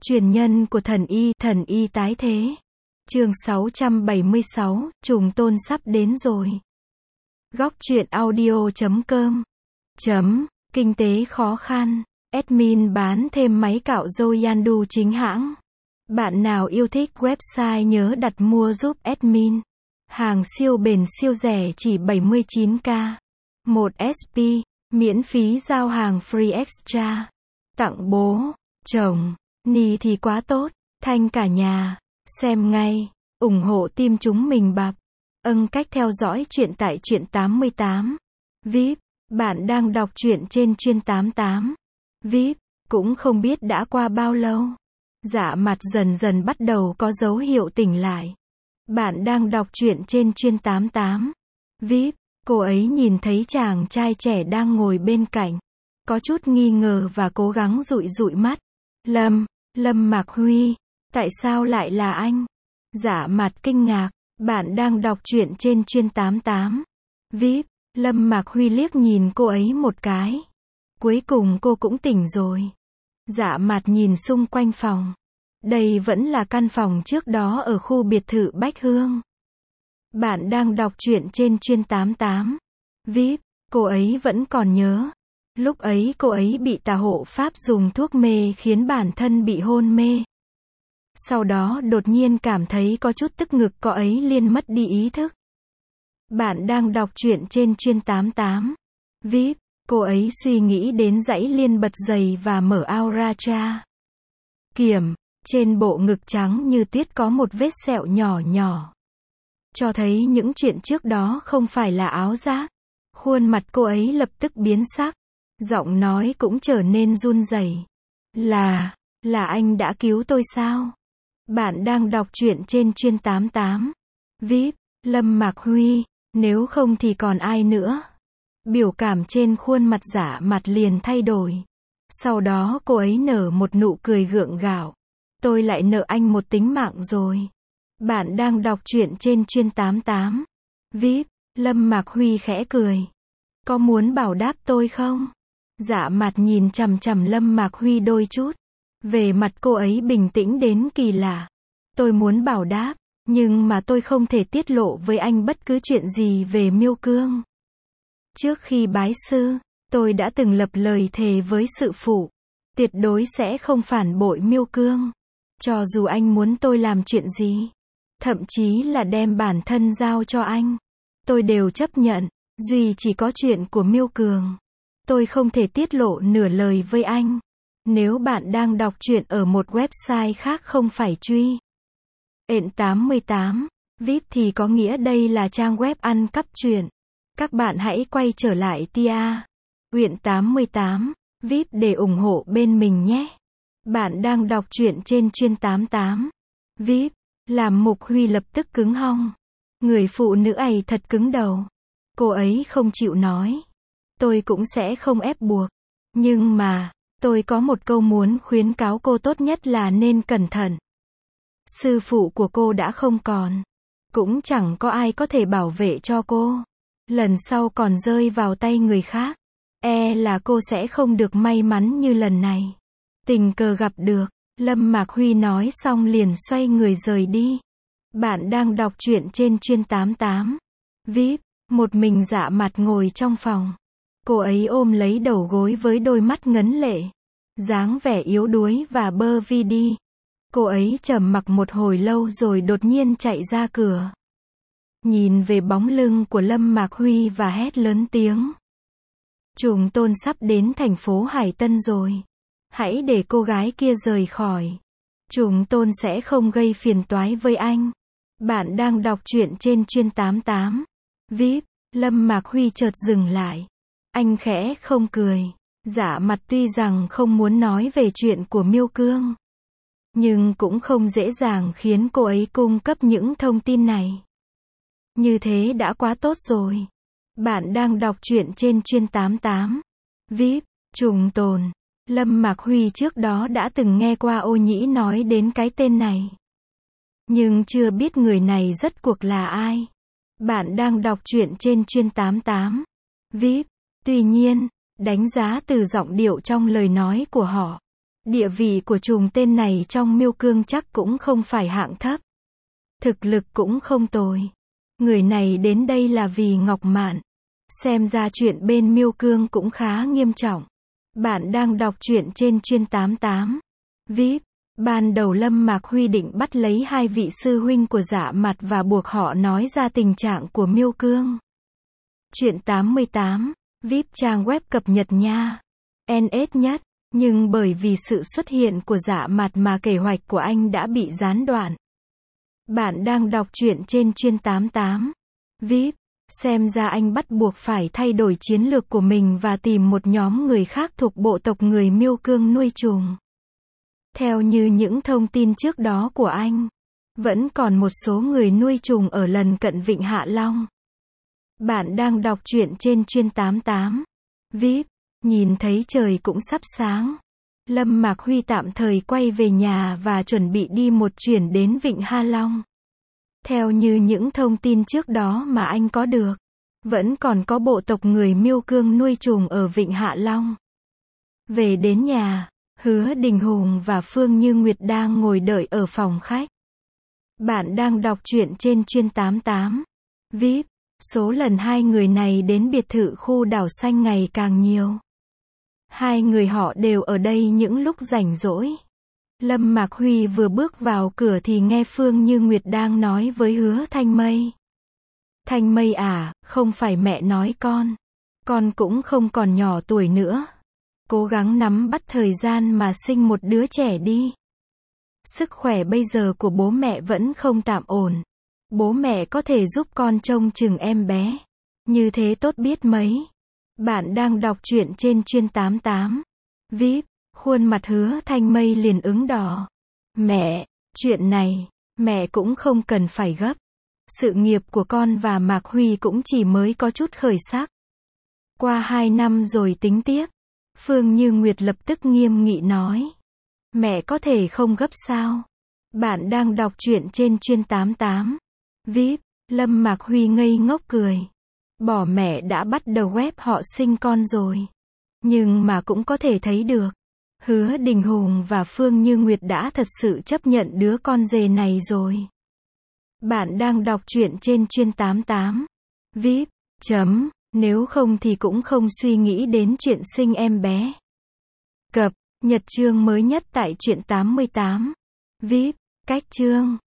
Truyền nhân của thần y tái thế. Chương 676, trùng tôn sắp đến rồi. Góc truyện audio.com. Kinh tế khó khăn. Admin bán thêm máy cạo râu Yandu chính hãng. Bạn nào yêu thích website nhớ đặt mua giúp admin. Hàng siêu bền siêu rẻ chỉ 79k. 1 SP, miễn phí giao hàng free extra. Tặng bố, chồng, ni thì quá tốt, thanh cả nhà. Xem ngay, ủng hộ team chúng mình bạp. Cách theo dõi chuyện tại truyện 88. VIP, bạn đang đọc truyện trên Truyện 88. VIP, cũng không biết đã qua bao lâu. Dạ mặt dần dần bắt đầu có dấu hiệu tỉnh lại. Bạn đang đọc truyện trên Truyện 88. VIP, cô ấy nhìn thấy chàng trai trẻ đang ngồi bên cạnh. Có chút nghi ngờ và cố gắng dụi dụi mắt. Lâm Mạc Huy, tại sao lại là anh? Dạ mặt kinh ngạc, bạn đang đọc truyện trên Truyện 88. VIP, Lâm Mạc Huy liếc nhìn cô ấy một cái. Cuối cùng cô cũng tỉnh rồi. Dạ mặt nhìn xung quanh phòng. Đây vẫn là căn phòng trước đó ở khu biệt thự Bách Hương. Bạn đang đọc truyện trên Truyện 88. VIP, cô ấy vẫn còn nhớ. Lúc ấy cô ấy bị tà hộ pháp dùng thuốc mê khiến bản thân bị hôn mê. Sau đó đột nhiên cảm thấy có chút tức ngực, cô ấy liền mất đi ý thức. Bạn đang đọc truyện trên Truyện 88. VIP, cô ấy suy nghĩ đến dãy liên bật giày và mở aura ra. Kiểm, trên bộ ngực trắng như tuyết có một vết sẹo nhỏ nhỏ. Cho thấy những chuyện trước đó không phải là áo giác. Khuôn mặt cô ấy lập tức biến sắc. Giọng nói cũng trở nên run rẩy. Là anh đã cứu tôi sao? Bạn đang đọc truyện trên Truyện 88. VIP, Lâm Mạc Huy, nếu không thì còn ai nữa? Biểu cảm trên khuôn mặt Dạ mặt liền thay đổi. Sau đó cô ấy nở một nụ cười gượng gạo. Tôi lại nợ anh một tính mạng rồi. Bạn đang đọc truyện trên Truyện 88. VIP, Lâm Mạc Huy khẽ cười. Có muốn bảo đáp tôi không? Dạ mặt nhìn chằm chằm Lâm Mạc Huy đôi chút. Về mặt cô ấy bình tĩnh đến kỳ lạ. Tôi muốn bảo đáp, nhưng mà tôi không thể tiết lộ với anh bất cứ chuyện gì về Miêu Cương. Trước khi bái sư, tôi đã từng lập lời thề với sự phụ. Tuyệt đối sẽ không phản bội Miêu Cương. Cho dù anh muốn tôi làm chuyện gì, thậm chí là đem bản thân giao cho anh, tôi đều chấp nhận. Duy chỉ có chuyện của Miêu Cường, tôi không thể tiết lộ nửa lời với anh. Nếu bạn đang đọc truyện ở một website khác không phải truy Ện 88 VIP thì có nghĩa đây là trang web ăn cắp truyện. Các bạn hãy quay trở lại tia Uyển 88 VIP để ủng hộ bên mình nhé. Bạn đang đọc truyện trên Truyện 88. VIP, làm Mục Huy lập tức cứng họng. Người phụ nữ ấy thật cứng đầu. Cô ấy không chịu nói. Tôi cũng sẽ không ép buộc. Nhưng mà, tôi có một câu muốn khuyến cáo cô, tốt nhất là nên cẩn thận. Sư phụ của cô đã không còn. Cũng chẳng có ai có thể bảo vệ cho cô. Lần sau còn rơi vào tay người khác, là cô sẽ không được may mắn như lần này. Tình cờ gặp được. Lâm Mạc Huy nói xong liền xoay người rời đi. Bạn đang đọc truyện trên Truyện 88. VIP, một mình Dạ mặt ngồi trong phòng. Cô ấy ôm lấy đầu gối với đôi mắt ngấn lệ. Dáng vẻ yếu đuối và bơ vi đi. Cô ấy trầm mặc một hồi lâu rồi đột nhiên chạy ra cửa. Nhìn về bóng lưng của Lâm Mạc Huy và hét lớn tiếng. Trùng tôn sắp đến thành phố Hải Tân rồi. Hãy để cô gái kia rời khỏi. Trùng tôn sẽ không gây phiền toái với anh. Bạn đang đọc truyện trên Truyện 88. VIP, Lâm Mạc Huy chợt dừng lại. Anh khẽ không cười. Dạ mặt tuy rằng không muốn nói về chuyện của Miêu Cương, nhưng cũng không dễ dàng khiến cô ấy cung cấp những thông tin này. Như thế đã quá tốt rồi. Bạn đang đọc truyện trên Truyện 88. VIP, trùng tồn. Lâm Mạc Huy trước đó đã từng nghe qua Ô Nhĩ nói đến cái tên này, nhưng chưa biết người này rốt cuộc là ai. Bạn đang đọc truyện trên Truyện 88. VIP, tuy nhiên, đánh giá từ giọng điệu trong lời nói của họ, Địa vị của trùm tên này trong Miêu Cương chắc cũng không phải hạng thấp. Thực lực cũng không tồi. Người này đến đây là vì Ngọc Mạn. Xem ra chuyện bên Miêu Cương cũng khá nghiêm trọng. Bạn đang đọc truyện trên Chuyên 88. VIP. Ban đầu Lâm Mạc Huy định bắt lấy hai vị sư huynh của Dạ Mặt và buộc họ nói ra tình trạng của Miêu Cương. Truyện 88. VIP trang web cập nhật nha. NS nhất. Nhưng bởi vì sự xuất hiện của Dạ Mặt mà kế hoạch của anh đã bị gián đoạn. Bạn đang đọc truyện trên Chuyên 88. VIP. Xem ra anh bắt buộc phải thay đổi chiến lược của mình và tìm một nhóm người khác thuộc bộ tộc người Miêu Cương nuôi trùng. Theo như những thông tin trước đó của anh, vẫn còn một số người nuôi trùng ở lần cận Vịnh Hạ Long. Bạn đang đọc truyện trên Chuyên 88. VIP. Nhìn thấy trời cũng sắp sáng. Lâm Mạc Huy tạm thời quay về nhà và chuẩn bị đi một chuyến đến Vịnh Hạ Long. Theo như những thông tin trước đó mà anh có được, vẫn còn có bộ tộc người Miêu Cương nuôi trùng ở Vịnh Hạ Long. Về đến nhà, Hứa Đình Hùng và Phương Như Nguyệt đang ngồi đợi ở phòng khách. Bạn đang đọc truyện trên Chuyên 88. VIP. Số lần hai người này đến biệt thự khu đảo xanh ngày càng nhiều. Hai người họ đều ở đây những lúc rảnh rỗi. Lâm Mạc Huy vừa bước vào cửa thì nghe Phương Như Nguyệt đang nói với Hứa Thanh Mây. Thanh Mây à, không phải mẹ nói con cũng không còn nhỏ tuổi nữa. Cố gắng nắm bắt thời gian mà sinh một đứa trẻ đi. Sức khỏe bây giờ của bố mẹ vẫn không tạm ổn. Bố mẹ có thể giúp con trông chừng em bé. Như thế tốt biết mấy. Bạn đang đọc truyện trên Chuyên 88. VIP. Khuôn mặt Hứa Thanh Mây liền ửng đỏ. Mẹ, chuyện này, mẹ cũng không cần phải gấp. Sự nghiệp của con và Mạc Huy cũng chỉ mới có chút khởi sắc. Qua 2 năm rồi tính tiếp. Phương Như Nguyệt lập tức nghiêm nghị nói. Mẹ có thể không gấp sao? Bạn đang đọc truyện trên Chuyên 88. VIP. Lâm Mạc Huy ngây ngốc cười. Bỏ mẹ đã bắt đầu ép họ sinh con rồi. Nhưng mà cũng có thể thấy được. Hứa Đình Hùng và Phương Như Nguyệt đã thật sự chấp nhận đứa con dê này rồi. Bạn đang đọc truyện trên Chuyên 88. VIP. Nếu không thì cũng không suy nghĩ đến chuyện sinh em bé. Cập nhật chương mới nhất tại Truyện 88. VIP. Cách chương